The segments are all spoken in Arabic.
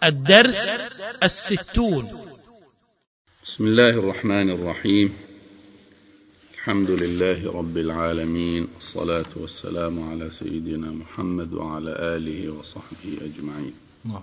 الدرس 60. بسم الله الرحمن الرحيم. الحمد لله رب العالمين، الصلاة والسلام على سيدنا محمد وعلى آله وصحبه أجمعين.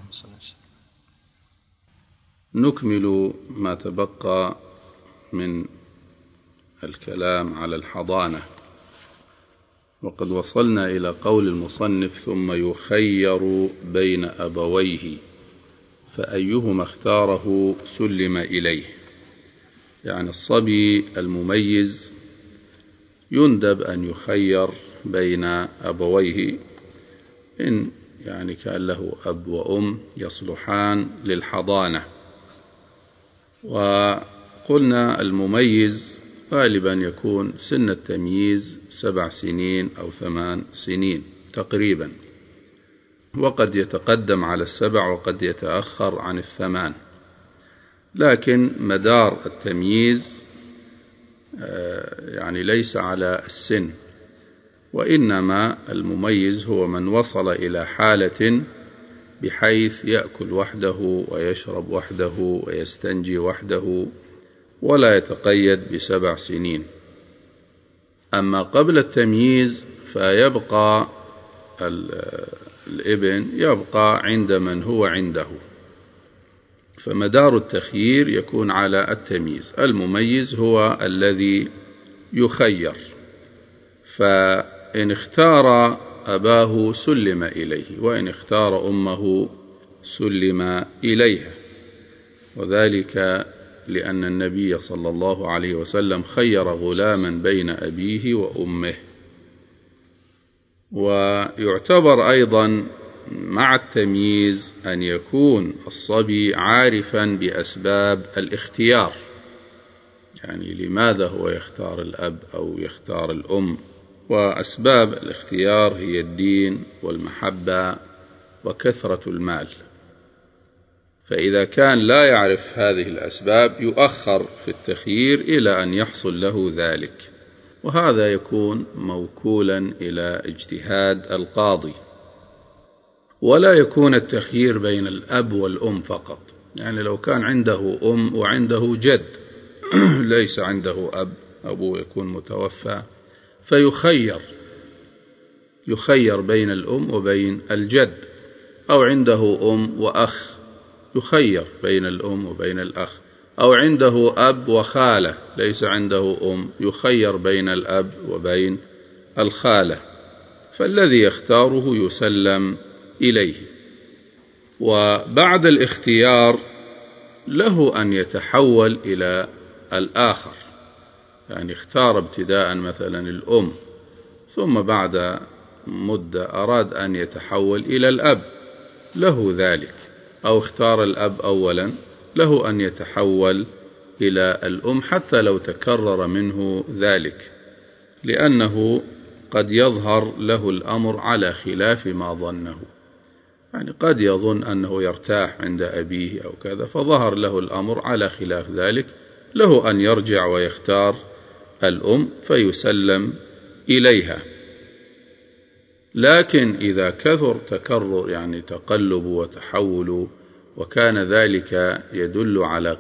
نكمل ما تبقى من الكلام على الحضانة، وقد وصلنا إلى قول المصنف: ثم يخير بين أبويه فأيهما اختاره سلم إليه. يعني الصبي المميز يندب أن يخير بين أبويه، إن يعني كان له أب وأم يصلحان للحضانة. وقلنا المميز غالبا يكون سن التمييز 7 سنين أو 8 سنين تقريبا، وقد يتقدم على 7 وقد يتأخر عن 8، لكن مدار التمييز يعني ليس على السن، وإنما المميز هو من وصل إلى حالة بحيث يأكل وحده ويشرب وحده ويستنجي وحده ولا يتقيد ب7 سنين. أما قبل التمييز فيبقى الابن يبقى عند من هو عنده، فمدار التخيير يكون على التمييز. المميز هو الذي يخير، فإن اختار أباه سلم إليه، وإن اختار أمه سلم إليها، وذلك لأن النبي صلى الله عليه وسلم خير غلاما بين أبيه وأمه. ويعتبر أيضا مع التمييز أن يكون الصبي عارفا بأسباب الاختيار، يعني لماذا هو يختار الأب أو يختار الأم. وأسباب الاختيار هي الدين والمحبة وكثرة المال، فإذا كان لا يعرف هذه الأسباب يؤخر في التخيير إلى أن يحصل له ذلك، وهذا يكون موكولا إلى اجتهاد القاضي. ولا يكون التخيير بين الأب والأم فقط، يعني لو كان عنده أم وعنده جد ليس عنده أب، أبوه يكون متوفى، يخير بين الأم وبين الجد، أو عنده أم وأخ يخير بين الأم وبين الأخ، أو عنده أب وخالة ليس عنده أم يخير بين الأب وبين الخالة، فالذي يختاره يسلم إليه. وبعد الاختيار له أن يتحول إلى الآخر، يعني اختار ابتداء مثلا الأم، ثم بعد مدة أراد أن يتحول إلى الأب، له ذلك، أو اختار الأب أولا له أن يتحول إلى الأم حتى لو تكرر منه ذلك، لأنه قد يظهر له الأمر على خلاف ما ظنه. يعني قد يظن أنه يرتاح عند أبيه أو كذا، فظهر له الأمر على خلاف ذلك، له أن يرجع ويختار الأم فيسلم إليها. لكن إذا كثر تكرر، يعني تقلب وتحول، وكان ذلك يدل على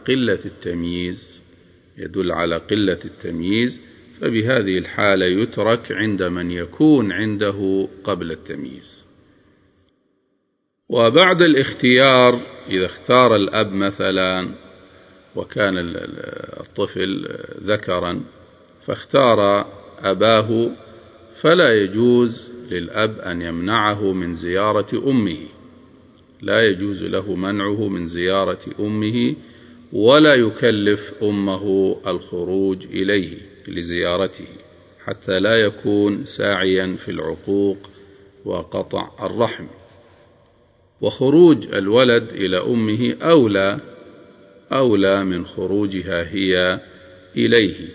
قلة التمييز، فبهذه الحالة يترك عند من يكون عنده قبل التمييز. وبعد الاختيار إذا اختار الأب مثلا وكان الطفل ذكرا فاختار أباه، فلا يجوز للأب أن يمنعه من زيارة أمه، لا يجوز له منعه من زيارة أمه، ولا يكلف أمه الخروج إليه لزيارته، حتى لا يكون ساعيا في العقوق وقطع الرحم. وخروج الولد إلى أمه أولى من خروجها هي إليه.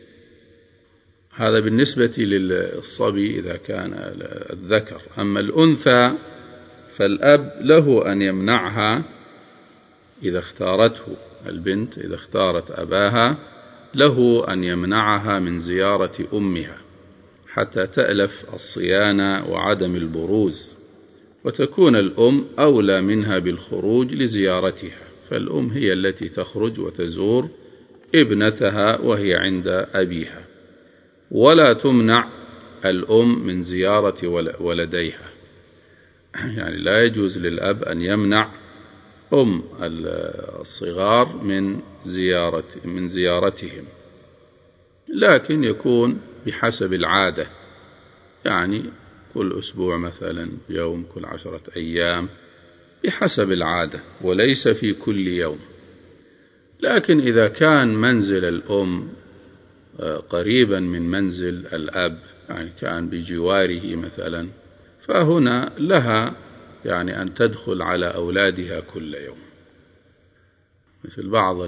هذا بالنسبة للصبي إذا كان الذكر. أما الأنثى فالأب له أن يمنعها إذا اختارته البنت، إذا اختارت أباها له أن يمنعها من زيارة أمها حتى تألف الصيانة وعدم البروز، وتكون الأم أولى منها بالخروج لزيارتها، فالأم هي التي تخرج وتزور ابنتها وهي عند أبيها، ولا تمنع الأم من زيارة ولديها. يعني لا يجوز للأب أن يمنع أم الصغار من زيارتهم، لكن يكون بحسب العادة، يعني كل أسبوع مثلا، يوم، كل 10 أيام، بحسب العادة، وليس في كل يوم. لكن إذا كان منزل الأم قريبا من منزل الأب، يعني كان بجواره مثلا، فهنا لها يعني أن تدخل على أولادها كل يوم، مثل بعض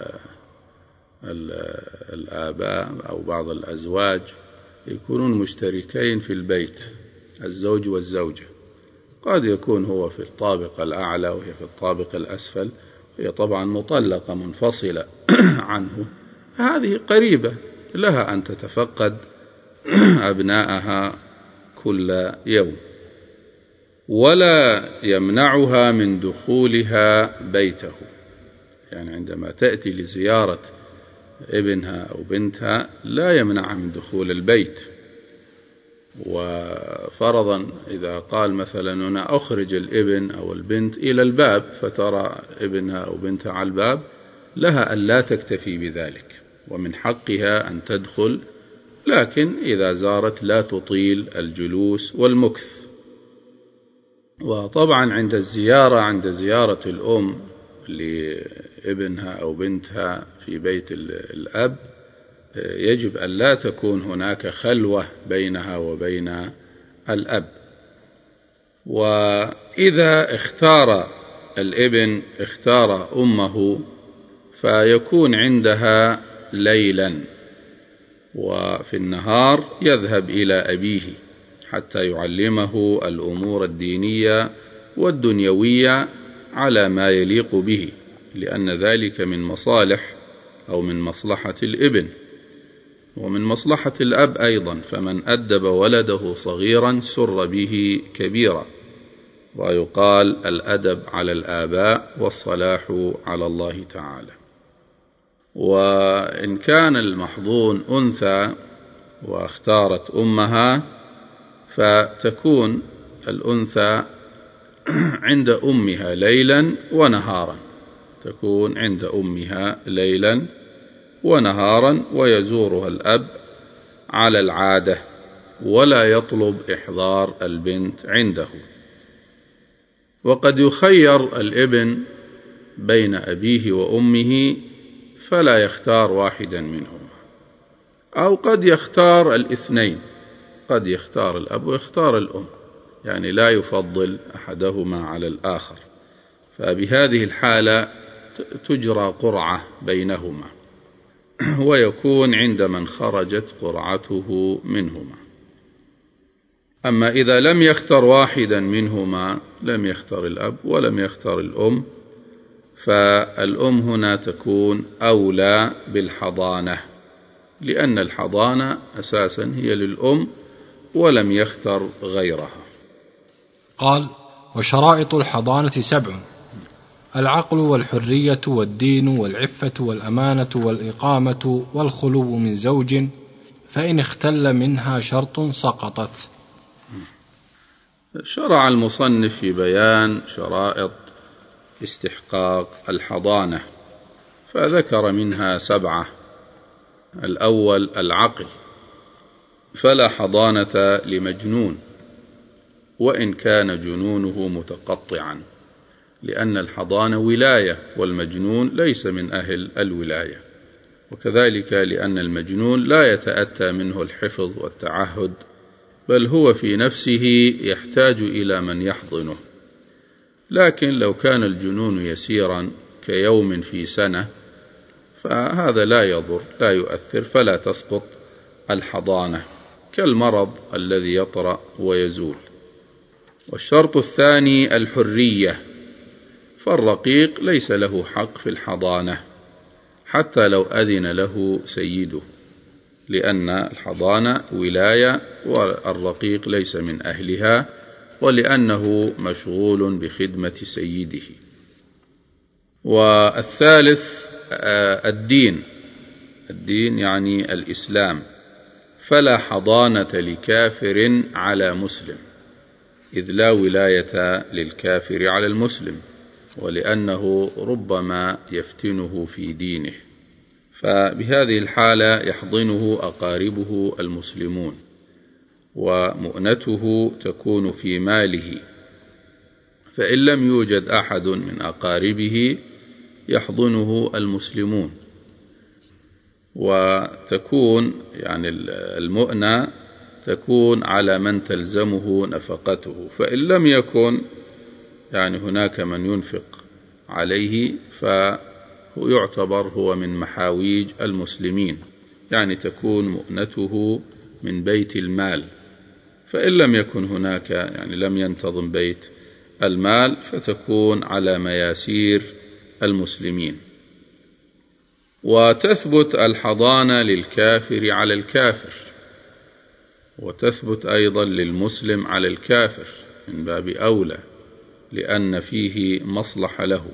الآباء أو بعض الأزواج يكونون مشتركين في البيت، الزوج والزوجة، قد يكون هو في الطابق الأعلى وهي في الطابق الأسفل، هي طبعا مطلقة منفصلة عنه، هذه قريبة لها أن تتفقد أبناءها كل يوم، ولا يمنعها من دخولها بيته. يعني عندما تأتي لزيارة ابنها أو بنتها لا يمنعها من دخول البيت. وفرضا إذا قال مثلا أنا أخرج الابن أو البنت إلى الباب، فترى ابنها أو بنتها على الباب، لها أن لا تكتفي بذلك، ومن حقها أن تدخل، لكن إذا زارت لا تطيل الجلوس والمكث. وطبعا عند زيارة الأم لابنها أو بنتها في بيت الأب، يجب أن لا تكون هناك خلوة بينها وبين الأب. وإذا اختار الابن أمه، فيكون عندها ليلا، وفي النهار يذهب إلى أبيه حتى يعلمه الأمور الدينية والدنيوية على ما يليق به، لأن ذلك من مصالح أو من مصلحة الابن ومن مصلحة الأب أيضا، فمن أدب ولده صغيرا سر به كبيرا، ويقال الأدب على الآباء والصلاح على الله تعالى. وإن كان المحظون أنثى واختارت أمها، فتكون الأنثى عند أمها ليلا ونهارا، تكون عند أمها ليلا ونهارا، ويزورها الأب على العادة، ولا يطلب إحضار البنت عنده. وقد يخير الابن بين أبيه وأمه فلا يختار واحدا منهما، أو قد يختار الاثنين، قد يختار الأب ويختار الأم، يعني لا يفضل أحدهما على الآخر، فبهذه الحالة تجرى قرعة بينهما، ويكون عند من خرجت قرعته منهما. أما إذا لم يختر واحدا منهما، لم يختر الأب ولم يختر الأم، فالأم هنا تكون أولى بالحضانة، لأن الحضانة أساسا هي للأم ولم يختر غيرها. قال: وشرائط الحضانة 7: العقل والحرية والدين والعفة والأمانة والإقامة والخلو من زوج، فإن اختل منها شرط سقطت. شرع المصنف في بيان شرائط استحقاق الحضانة، فذكر منها 7. الأول العقل، فلا حضانة لمجنون وإن كان جنونه متقطعا، لأن الحضانة ولاية والمجنون ليس من أهل الولاية، وكذلك لأن المجنون لا يتأتى منه الحفظ والتعهد، بل هو في نفسه يحتاج إلى من يحضنه. لكن لو كان الجنون يسيرا كيوم في سنة، فهذا لا يضر، لا يؤثر، فلا تسقط الحضانة، كالمرض الذي يطرأ ويزول. والشرط الثاني الحرية، فالرقيق ليس له حق في الحضانة حتى لو أذن له سيده، لأن الحضانة ولاية والرقيق ليس من أهلها، ولأنه مشغول بخدمة سيده. والثالث الدين يعني الإسلام، فلا حضانة لكافر على مسلم، إذ لا ولاية للكافر على المسلم، ولأنه ربما يفتنه في دينه، فبهذه الحالة يحضنه أقاربه المسلمون، ومؤنته تكون في ماله، فإن لم يوجد أحد من أقاربه يحضنه المسلمون، وتكون يعني المؤنة تكون على من تلزمه نفقته، فإن لم يكن يعني هناك من ينفق عليه فيعتبر هو من محاويج المسلمين، يعني تكون مؤنته من بيت المال. فإن لم يكن هناك يعني لم ينتظم بيت المال فتكون على مياسير المسلمين. وتثبت الحضانة للكافر على الكافر، وتثبت أيضا للمسلم على الكافر من باب أولى، لأن فيه مصلحة له.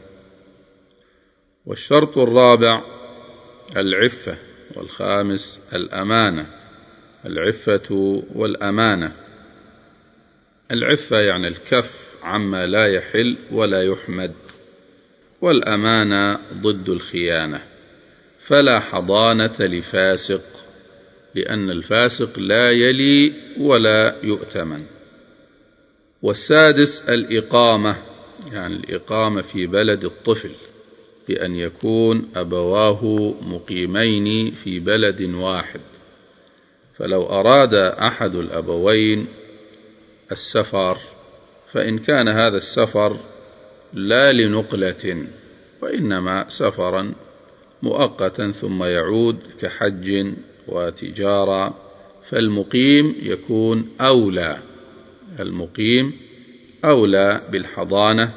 والشرط الرابع العفة، والخامس الأمانة. العفة والأمانة. العفة يعني الكف عما لا يحل ولا يحمد، والأمانة ضد الخيانة. فلا حضانة لفاسق، لأن الفاسق لا يلي ولا يؤتمن. والسادس الإقامة، يعني الإقامة في بلد الطفل، بأن يكون أبواه مقيمين في بلد واحد، فلو أراد أحد الأبوين السفر فإن كان هذا السفر لا لنقلة وإنما سفرا مؤقتا ثم يعود كحج وتجارة، فالمقيم يكون أولى، المقيم أولى بالحضانة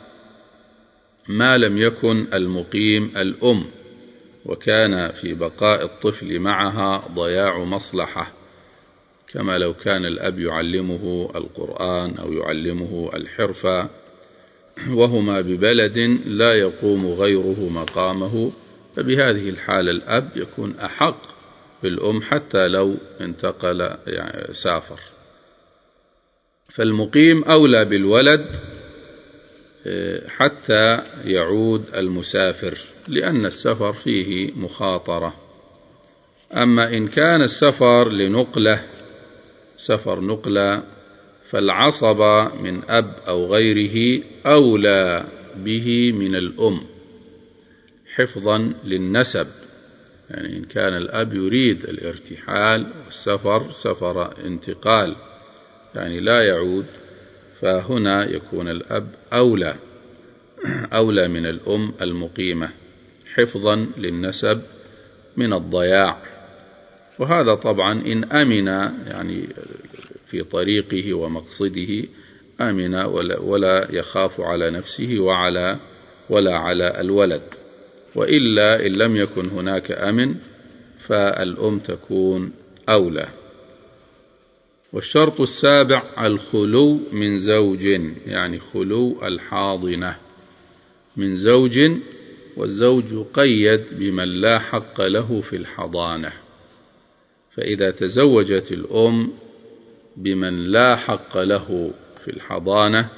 ما لم يكن المقيم الأم، وكان في بقاء الطفل معها ضياع مصلحة، كما لو كان الأب يعلمه القرآن أو يعلمه الحرفة وهما ببلد لا يقوم غيره مقامه، فبهذه الحالة الأب يكون أحق بالأم حتى لو انتقل يعني سافر. فالمقيم أولى بالولد حتى يعود المسافر، لأن السفر فيه مخاطرة. أما إن كان السفر لنقلة، سفر نقلة، فالعصبة من أب أو غيره أولى به من الأم حفظا للنسب، يعني إن كان الأب يريد الارتحال والسفر سفر انتقال يعني لا يعود، فهنا يكون الأب أولى من الأم المقيمة حفظا للنسب من الضياع. وهذا طبعا إن أمن يعني في طريقه ومقصده أمن ولا يخاف على نفسه ولا على الولد، وإلا إن لم يكن هناك أمن فالأم تكون أولى. والشرط السابع الخلو من زوج، يعني خلو الحاضنة من زوج، والزوج يقيد بمن لا حق له في الحضانة، فإذا تزوجت الأم بمن لا حق له في الحضانة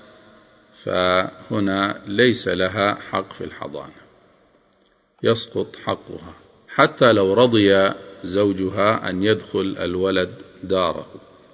فهنا ليس لها حق في الحضانة، يسقط حقها حتى لو رضي زوجها أن يدخل الولد داره،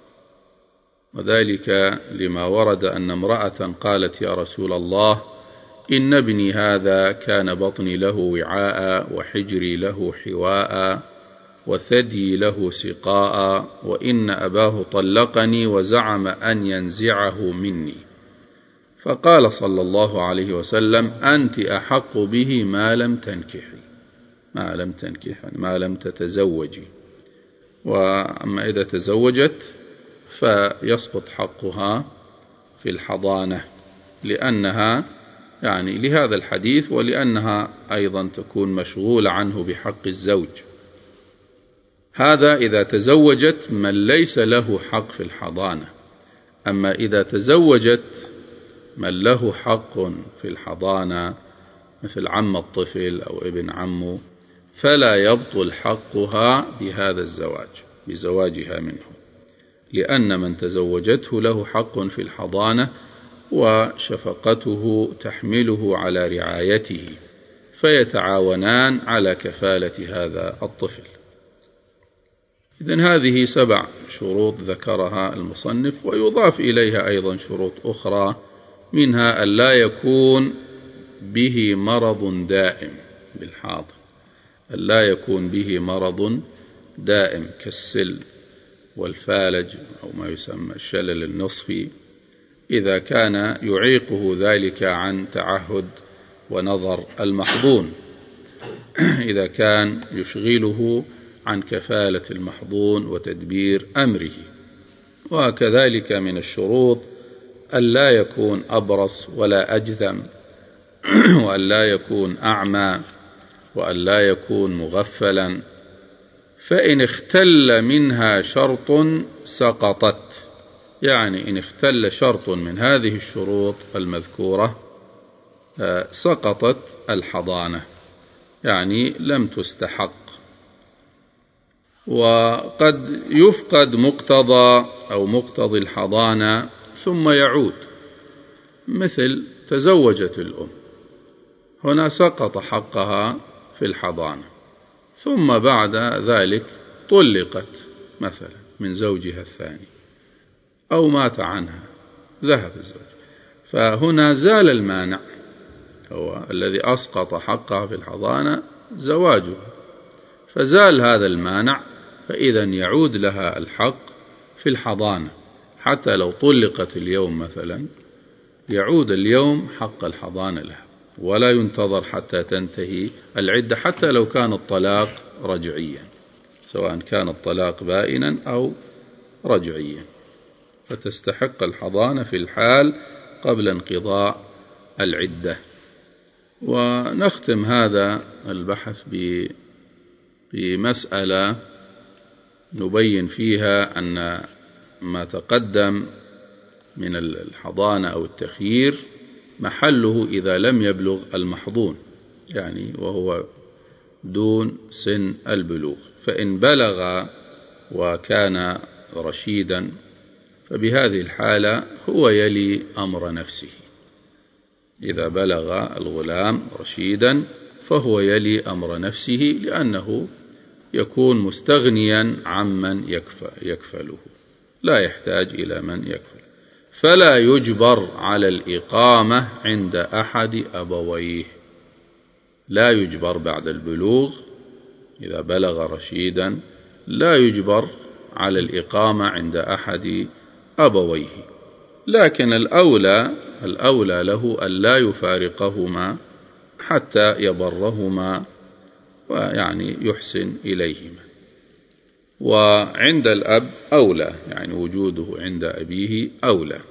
وذلك لما ورد أن امرأة قالت يا رسول الله إن ابني هذا كان بطني له وعاء وحجري له حواء وثدي له سقاء، وإن أباه طلقني وزعم أن ينزعه مني، فقال صلى الله عليه وسلم أنت أحق به ما لم تنكحي، ما لم تتزوجي. وأما إذا تزوجت فيسقط حقها في الحضانة، لأنها يعني لهذا الحديث، ولأنها أيضا تكون مشغولة عنه بحق الزوج. هذا إذا تزوجت من ليس له حق في الحضانة. أما إذا تزوجت من له حق في الحضانة مثل عم الطفل أو ابن عمه فلا يبطل حقها بهذا الزواج، بزواجها منه، لأن من تزوجته له حق في الحضانة وشفقته تحمله على رعايته، فيتعاونان على كفالة هذا الطفل. إذن هذه 7 شروط ذكرها المصنف، ويضاف إليها أيضا شروط أخرى، منها أن لا يكون به مرض دائم بالحاضر، أن لا يكون به مرض دائم كالسل والفالج أو ما يسمى الشلل النصفي، إذا كان يعيقه ذلك عن تعهد ونظر المحضون، إذا كان يشغله عن كفالة المحضون وتدبير أمره. وكذلك من الشروط أن لا يكون أبرص ولا أجذم، وأن لا يكون أعمى، وأن لا يكون مغفلا، فإن اختل منها شرط سقطت، يعني إن اختل شرط من هذه الشروط المذكورة سقطت الحضانة، يعني لم تستحق. وقد يفقد مقتضى أو مقتضي الحضانة ثم يعود، مثل تزوجت الأم، هنا سقط حقها في الحضانة، ثم بعد ذلك طلقت مثلا من زوجها الثاني أو مات عنها، ذهب الزوج، فهنا زال المانع، هو الذي أسقط حقها في الحضانة زواجها، فزال هذا المانع، فإذا يعود لها الحق في الحضانة، حتى لو طلقت اليوم مثلا يعود اليوم حق الحضانة لها، ولا ينتظر حتى تنتهي العدة، حتى لو كان الطلاق رجعيا، سواء كان الطلاق بائنا أو رجعيا، فتستحق الحضانة في الحال قبل انقضاء العدة. ونختم هذا البحث بمسألة نبين فيها أن ما تقدم من الحضانة أو التخيير محله إذا لم يبلغ المحضون، يعني وهو دون سن البلوغ، فإن بلغ وكان رشيدا فبهذه الحالة هو يلي أمر نفسه، إذا بلغ الغلام رشيدا فهو يلي أمر نفسه، لأنه يكون مستغنيا عمن يكفله، لا يحتاج إلى من يكفل، فلا يجبر على الإقامة عند أحد أبويه، لا يجبر بعد البلوغ إذا بلغ رشيدا، لا يجبر على الإقامة عند أحد أبويه، لكن الأولى له أن لا يفارقهما حتى يبرهما ويعني يحسن إليهما. وعند الأب أولى، يعني وجوده عند أبيه أولى،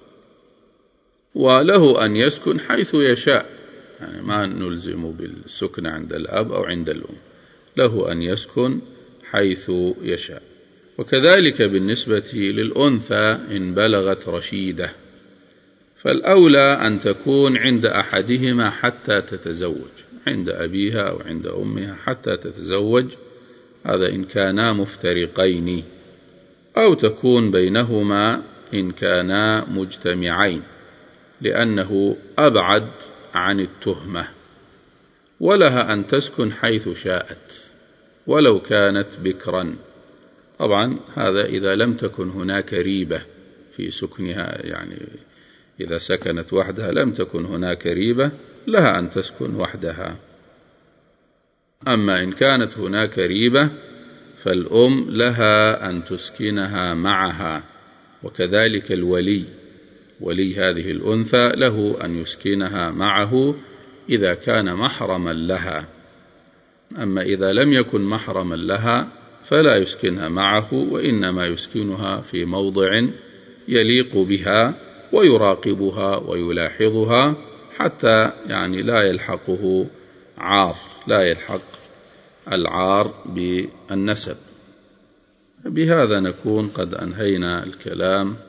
وله أن يسكن حيث يشاء، يعني ما نلزم بالسكن عند الأب أو عند الأم، له أن يسكن حيث يشاء. وكذلك بالنسبة للأنثى إن بلغت رشيدة، فالأولى أن تكون عند أحدهما حتى تتزوج، عند أبيها أو عند أمها حتى تتزوج، هذا إن كانا مفترقين، أو تكون بينهما إن كانا مجتمعين، لأنه أبعد عن التهمة. ولها أن تسكن حيث شاءت ولو كانت بكرا، طبعا هذا إذا لم تكن هناك ريبة في سكنها، يعني إذا سكنت وحدها لم تكن هناك ريبة، لها أن تسكن وحدها. أما إن كانت هناك ريبة فالأم لها أن تسكنها معها، وكذلك الولي، ولي هذه الأنثى له أن يسكنها معه إذا كان محرما لها. أما إذا لم يكن محرما لها فلا يسكنها معه، وإنما يسكنها في موضع يليق بها ويراقبها ويلاحظها، حتى يعني لا يلحقه عار، لا يلحق العار بالنسب. بهذا نكون قد أنهينا الكلام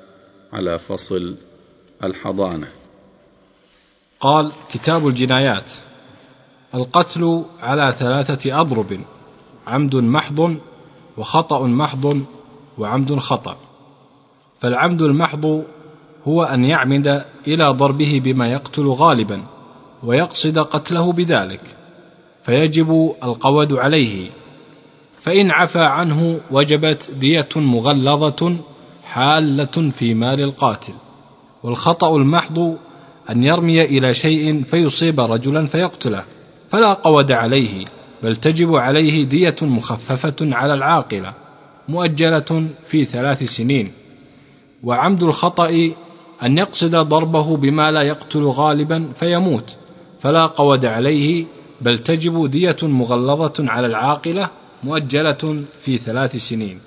على فصل الحضانة. قال: كتاب الجنايات. القتل على 3 أضرب: عمد محض، وخطأ محض، وعمد خطأ. فالعمد المحض هو أن يعمد إلى ضربه بما يقتل غالبا ويقصد قتله بذلك، فيجب القود عليه، فإن عفى عنه وجبت دية مغلظة حالة في مال القاتل. والخطأ المحض أن يرمي إلى شيء فيصيب رجلا فيقتله، فلا قود عليه، بل تجب عليه دية مخففة على العاقلة مؤجلة في 3 سنين. وعمد الخطأ أن يقصد ضربه بما لا يقتل غالبا فيموت، فلا قود عليه، بل تجب دية مغلظة على العاقلة مؤجلة في 3 سنين.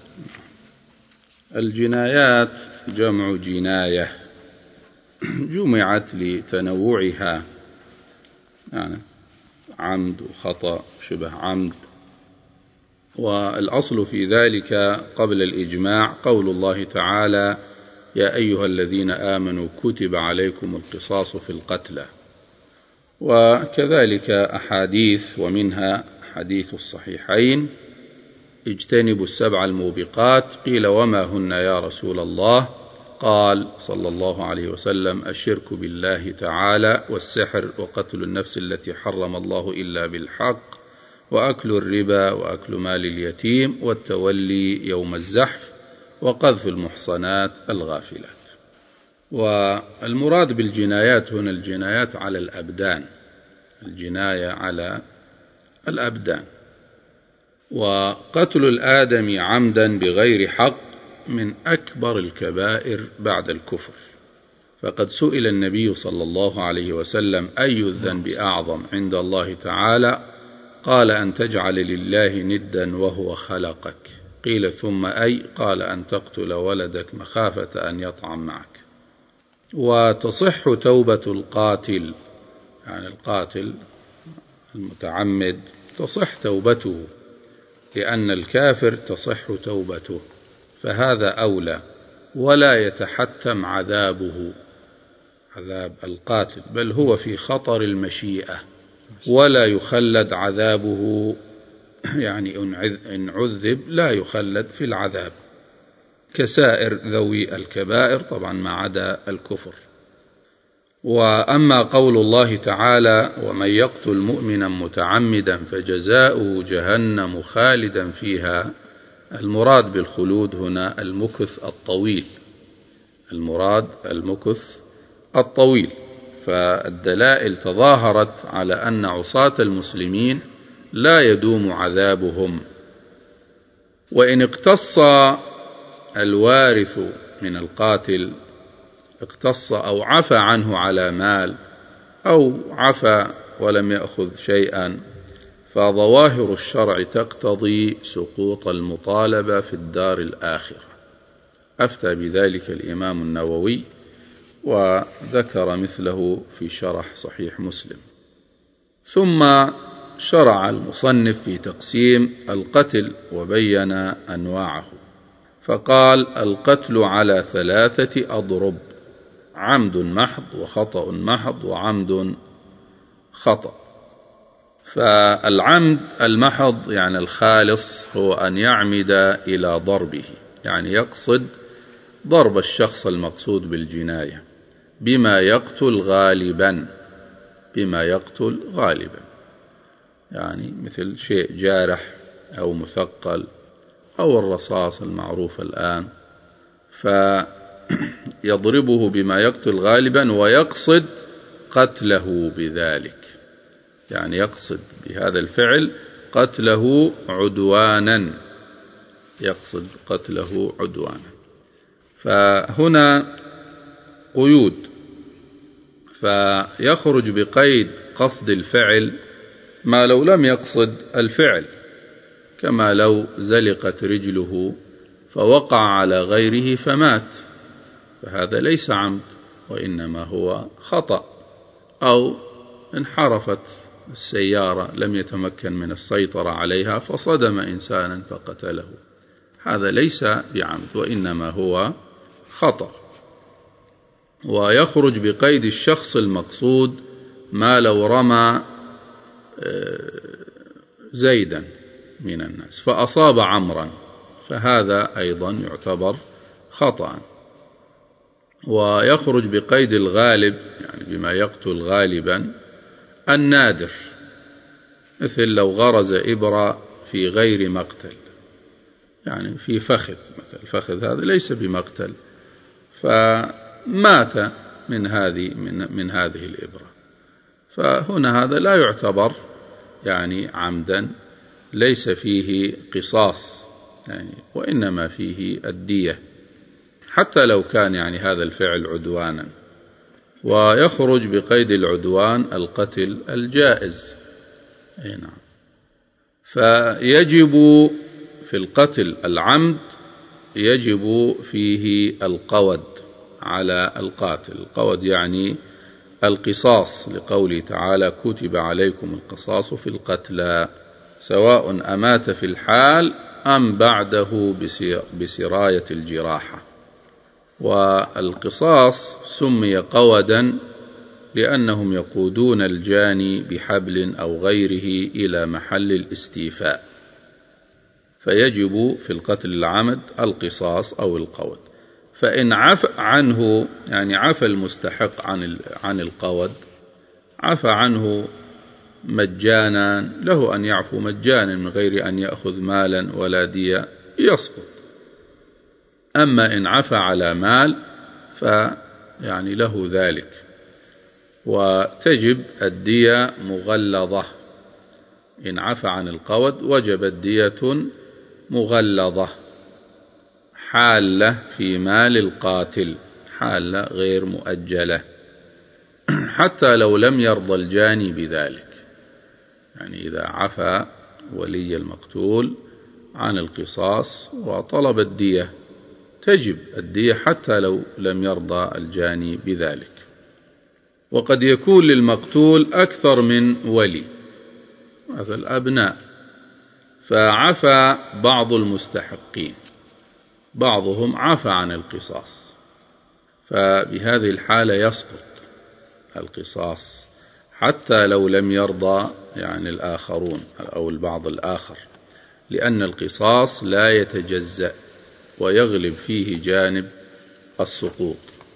الجنايات جمع جناية، جمعت لتنوعها، يعني عمد وخطأ شبه عمد. والأصل في ذلك قبل الإجماع قول الله تعالى: يا أيها الذين آمنوا كتب عليكم القصاص في القتلى. وكذلك أحاديث، ومنها حديث الصحيحين: اجتنبوا 7 الموبقات. قيل: وما هن يا رسول الله؟ قال صلى الله عليه وسلم: الشرك بالله تعالى، والسحر، وقتل النفس التي حرم الله إلا بالحق، وأكل الربا، وأكل مال اليتيم، والتولي يوم الزحف، وقذف المحصنات الغافلات. والمراد بالجنايات هنا الجنايات على الأبدان، الجناية على الأبدان. وقتل الآدم عمدا بغير حق من أكبر الكبائر بعد الكفر، فقد سئل النبي صلى الله عليه وسلم: أي الذنب أعظم عند الله تعالى؟ قال: أن تجعل لله ندا وهو خلقك. قيل: ثم أي؟ قال: أن تقتل ولدك مخافة أن يطعم معك. وتصح توبة القاتل، يعني القاتل المتعمد تصح توبته، لأن الكافر تصح توبته، فهذا أولى، ولا يتحتم عذابه، عذاب القاتل، بل هو في خطر المشيئة، ولا يخلد عذابه، يعني إن عذب لا يخلد في العذاب، كسائر ذوي الكبائر طبعا ما عدا الكفر. وأما قول الله تعالى: ومن يقتل مؤمنا متعمدا فجزاؤه جهنم خالدا فيها، المراد بالخلود هنا المكث الطويل، المراد المكث الطويل. فالدلائل تظاهرت على أن عصاة المسلمين لا يدوم عذابهم. وإن اقتص الوارث من القاتل، اقتص أو عفى عنه على مال، أو عفى ولم يأخذ شيئا، فظواهر الشرع تقتضي سقوط المطالبة في الدار الآخرة. أفتى بذلك الإمام النووي، وذكر مثله في شرح صحيح مسلم. ثم شرع المصنف في تقسيم القتل وبين أنواعه، فقال: القتل على 3 أضرب: عمد محض، وخطأ محض، وعمد خطأ. فالعمد المحض يعني الخالص هو أن يعمد إلى ضربه، يعني يقصد ضرب الشخص المقصود بالجناية بما يقتل غالبا، بما يقتل غالبا، يعني مثل شيء جارح أو مثقل أو الرصاص المعروف الآن، فيضربه بما يقتل غالبا ويقصد قتله بذلك، يعني يقصد بهذا الفعل قتله عدوانا، يقصد قتله عدوانا. فهنا قيود، فيخرج بقيد قصد الفعل ما لو لم يقصد الفعل، كما لو زلقت رجله فوقع على غيره فمات، فهذا ليس عمد وإنما هو خطأ. أو انحرفت السيارة لم يتمكن من السيطرة عليها فصدم إنسانا فقتله، هذا ليس بعمد وإنما هو خطأ. ويخرج بقيد الشخص المقصود ما لو رمى زيدا من الناس فأصاب عمرا، فهذا أيضا يعتبر خطأ. ويخرج بقيد الغالب، يعني بما يقتل غالبا، النادر، مثل لو غرز إبرة في غير مقتل، يعني في فخذ مثل الفخذ هذا ليس بمقتل فمات من هذه الإبرة، فهنا هذا لا يعتبر يعني عمدا، ليس فيه قصاص يعني، وإنما فيه الدية حتى لو كان يعني هذا الفعل عدوانا. ويخرج بقيد العدوان القتل الجائز. نعم. فيجب في القتل العمد يجب فيه القود على القاتل. القود يعني القصاص، لقوله تعالى: كتب عليكم القصاص في القتلى سواء أمات في الحال أم بعده بسراية الجراحة. والقصاص سمي قودا لأنهم يقودون الجاني بحبل أو غيره إلى محل الاستيفاء، فيجب في القتل العمد القصاص أو القود. فإن عفى عنه، يعني عفى المستحق عن القود، عفى عنه مجانا، له أن يعفو مجانا من غير أن يأخذ مالا ولا دية، يسقط. أما إن عفى على مال فيعني له ذلك، وتجب الدية مغلظة. إن عفى عن القود وجبت دية مغلظة حالة في مال القاتل، حالة غير مؤجلة، حتى لو لم يرضى الجاني بذلك. يعني إذا عفى ولي المقتول عن القصاص وطلب الدية، تجب الدية حتى لو لم يرضى الجاني بذلك. وقد يكون للمقتول أكثر من ولي، مثل أبناء، فعفى بعض المستحقين، بعضهم عفى عن القصاص، فبهذه الحالة يسقط القصاص حتى لو لم يرضى يعني الآخرون أو البعض الآخر، لأن القصاص لا يتجزأ ويغلب فيه جانب السقوط.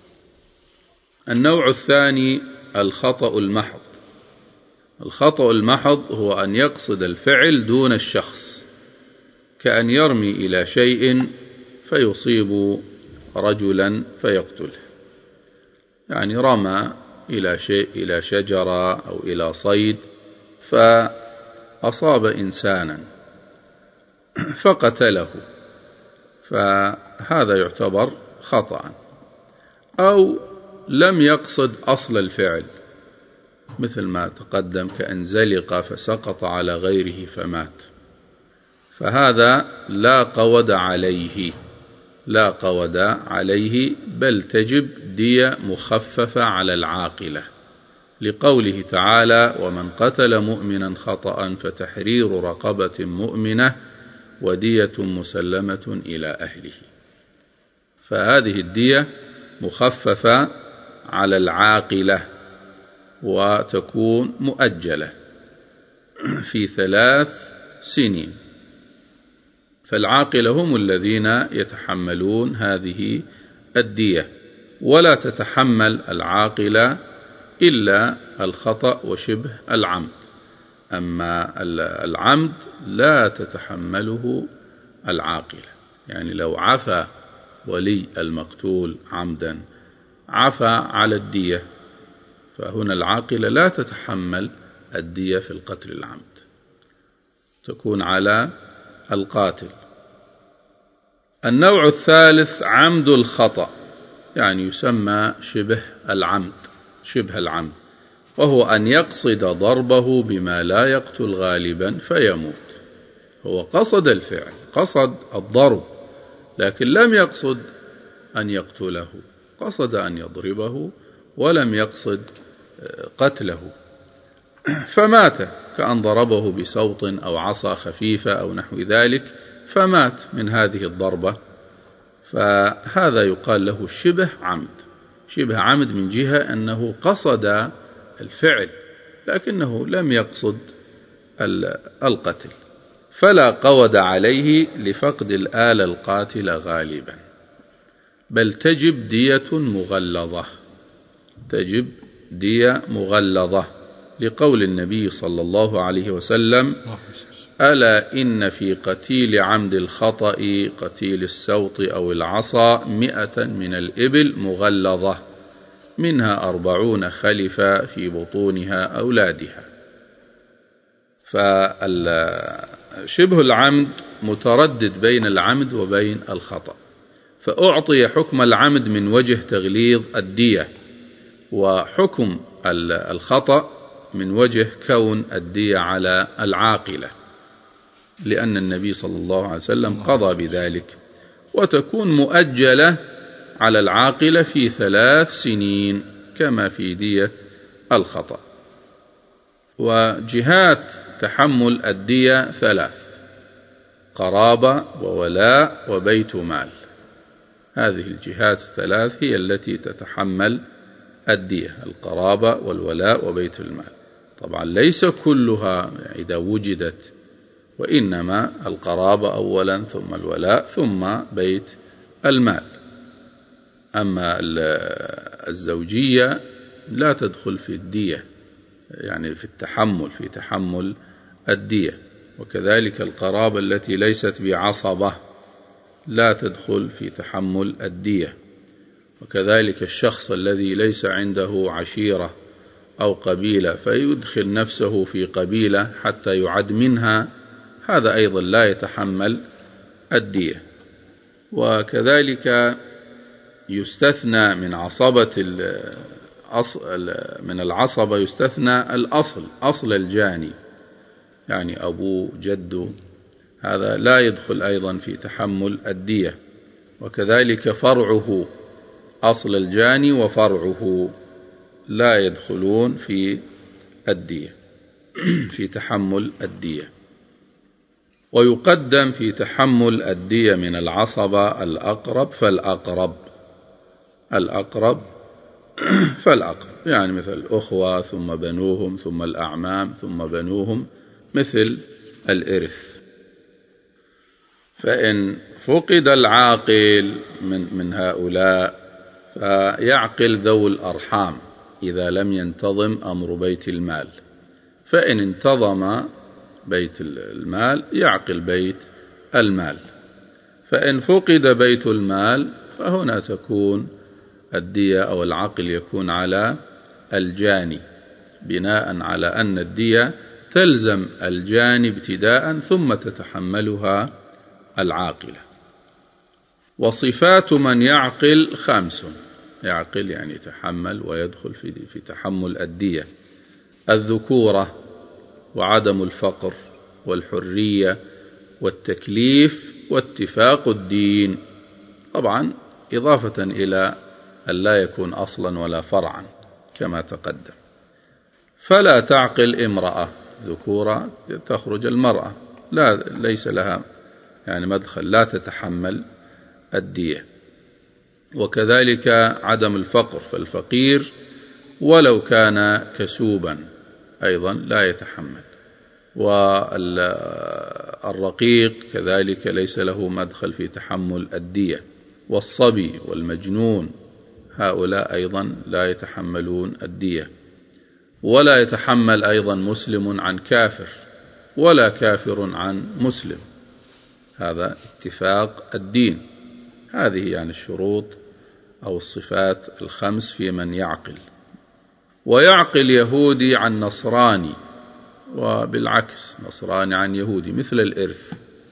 النوع الثاني الخطأ المحض. الخطأ المحض هو أن يقصد الفعل دون الشخص، كأن يرمي إلى شيء فيصيب رجلا فيقتله، يعني رمى إلى شيء، إلى شجرة أو إلى صيد، فأصاب إنسانا فقتله، فهذا يعتبر خطأ. أو لم يقصد أصل الفعل، مثل ما تقدم، كأن زلق فسقط على غيره فمات، فهذا لا قود عليه، لا قود عليه، بل تجب دية مخففة على العاقلة، لقوله تعالى: ومن قتل مؤمنا خطأ فتحرير رقبة مؤمنة ودية مسلمة إلى أهله. فهذه الدية مخففة على العاقلة وتكون مؤجلة في 3 سنين. فالعاقلة هم الذين يتحملون هذه الدية، ولا تتحمل العاقلة إلا الخطأ وشبه العمد، أما العمد لا تتحمله العاقلة. يعني لو عفى ولي المقتول عمدا عفى على الدية، فهنا العاقلة لا تتحمل الدية في القتل العمد، تكون على القاتل. النوع الثالث عمد الخطأ، يعني يسمى شبه العمد، وهو أن يقصد ضربه بما لا يقتل غالبا فيموت. هو قصد الفعل، قصد الضرب، لكن لم يقصد أن يقتله، قصد أن يضربه ولم يقصد قتله، فمات، كأن ضربه بسوط أو عصا خفيفة أو نحو ذلك فمات من هذه الضربة، فهذا يقال له شبه عمد، شبه عمد من جهة أنه قصد الفعل لكنه لم يقصد القتل، فلا قود عليه لفقد الآلة القاتلة غالبا، بل تجب دية مغلظة، تجب دية مغلظة، لقول النبي صلى الله عليه وسلم: ألا إن في قتيل عمد الخطأ قتيل السوط أو العصا 100 من الإبل مغلظة منها 40 خلفا في بطونها أولادها. فشبه العمد متردد بين العمد وبين الخطأ، فأعطي حكم العمد من وجه تغليظ الدية، وحكم الخطأ من وجه كون الدية على العاقلة، لأن النبي صلى الله عليه وسلم قضى بذلك، وتكون مؤجلة على العاقلة في 3 سنين كما في دية الخطأ. وجهات تحمل الدية 3: قرابة وولاء وبيت مال. هذه الجهات 3 هي التي تتحمل الدية: القرابة والولاء وبيت المال. طبعا ليس كلها إذا وجدت، وإنما القرابة أولا ثم الولاء ثم بيت المال. أما الزوجية لا تدخل في الدية، يعني في تحمل الدية، وكذلك القرابة التي ليست بعصبة لا تدخل في تحمل الدية، وكذلك الشخص الذي ليس عنده عشيرة أو قبيلة فيدخل نفسه في قبيلة حتى يعد منها، هذا أيضا لا يتحمل الدية. وكذلك يستثنى من العصبة يستثنى أصل الجاني، يعني أبوه جده، هذا لا يدخل أيضا في تحمل الدية، وكذلك فرعه، أصل الجاني وفرعه لا يدخلون في الدية في تحمل الدية. ويقدم في تحمل الدية من العصبة الأقرب فالأقرب، يعني مثل الأخوة ثم بنوهم ثم الأعمام ثم بنوهم، مثل الإرث. فإن فقد العاقل من هؤلاء فيعقل ذو الأرحام إذا لم ينتظم أمر بيت المال، فإن انتظم بيت المال يعقل بيت المال. فإن فقد بيت المال فهنا تكون الدية أو العقل يكون على الجاني، بناء على أن الدية تلزم الجاني ابتداء ثم تتحملها العاقلة. وصفات من يعقل 5: يعقل يعني يتحمل ويدخل في تحمل الدية: الذكورة، وعدم الفقر، والحرية، والتكليف، واتفاق الدين، طبعا إضافة إلى أن لا يكون أصلا ولا فرعا كما تقدم. فلا تعقل امرأة، ذكورة تخرج المرأة ليس لها يعني مدخل، لا تتحمل الدية. وكذلك عدم الفقر، فالفقير ولو كان كسوبا أيضا لا يتحمل. والرقيق كذلك ليس له مدخل في تحمل الدية. والصبي والمجنون هؤلاء أيضا لا يتحملون الدية. ولا يتحمل أيضا مسلم عن كافر، ولا كافر عن مسلم، هذا اتفاق الدين. هذه يعني الشروط أو الصفات 5 في من يعقل. ويعقل يهودي عن نصراني، وبالعكس نصراني عن يهودي، مثل الإرث.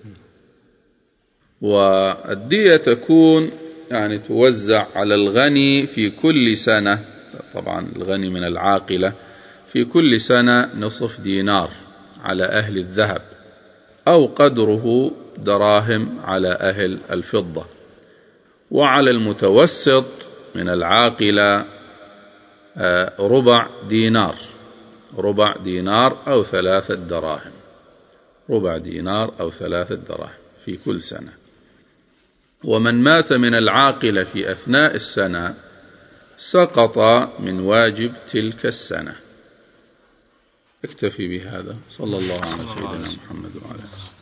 والدية تكون يعني توزع على الغني في كل سنة، طبعا الغني من العاقلة، في كل سنة 1/2 دينار على أهل الذهب، أو قدره دراهم على أهل الفضة. وعلى المتوسط من العاقلة 1/4 دينار، 1/4 دينار أو 3 دراهم، 1/4 دينار أو 3 دراهم في كل سنة. ومن مات من العاقلة في أثناء السنة سقط من واجب تلك السنة. اكتفي بهذا. صلى الله على سيدنا محمد وعلى آله.